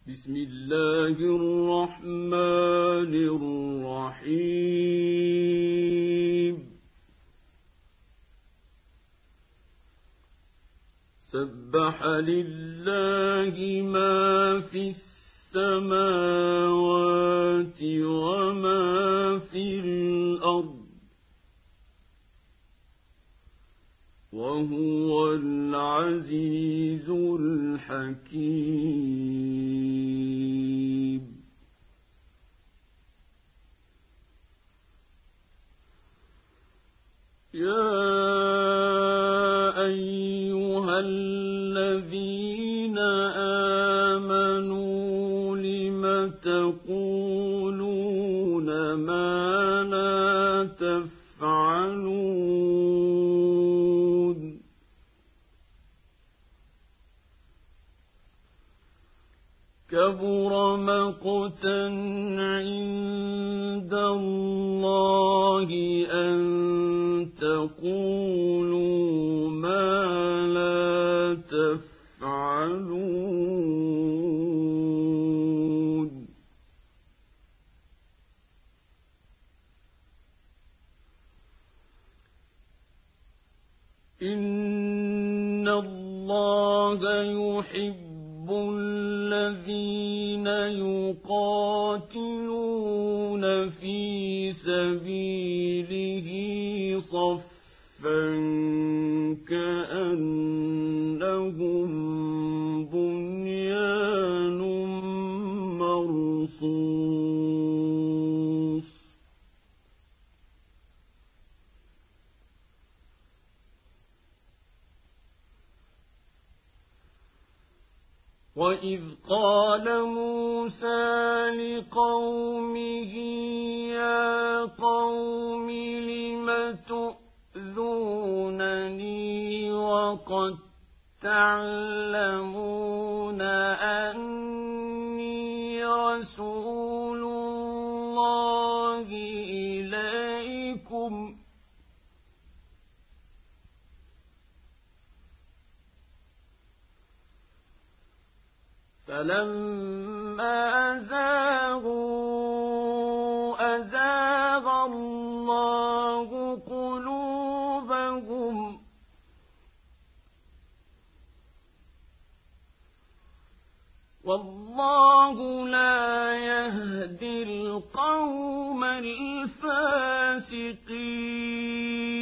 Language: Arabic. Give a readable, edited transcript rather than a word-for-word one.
بسم الله الرحمن الرحيم سبح لله ما في السماوات وما في الأرض وهو العزيز الحكيم يا أيها الذين آمنوا لم تقولون ما لا تفعلون كبر مقتا عند الله أن تقولوا ما لا تفعلون إن الله يحب الذين يقاتلون في سبيله صفا كأنهم بنيان مرصوص وإذ قال موسى لقومه يا قوم لم تؤذونني وقد تعلمون أني رسول الله إليكم فلما زاغوا أزاغ الله قلوبهم والله لا يهدي القوم الفاسقين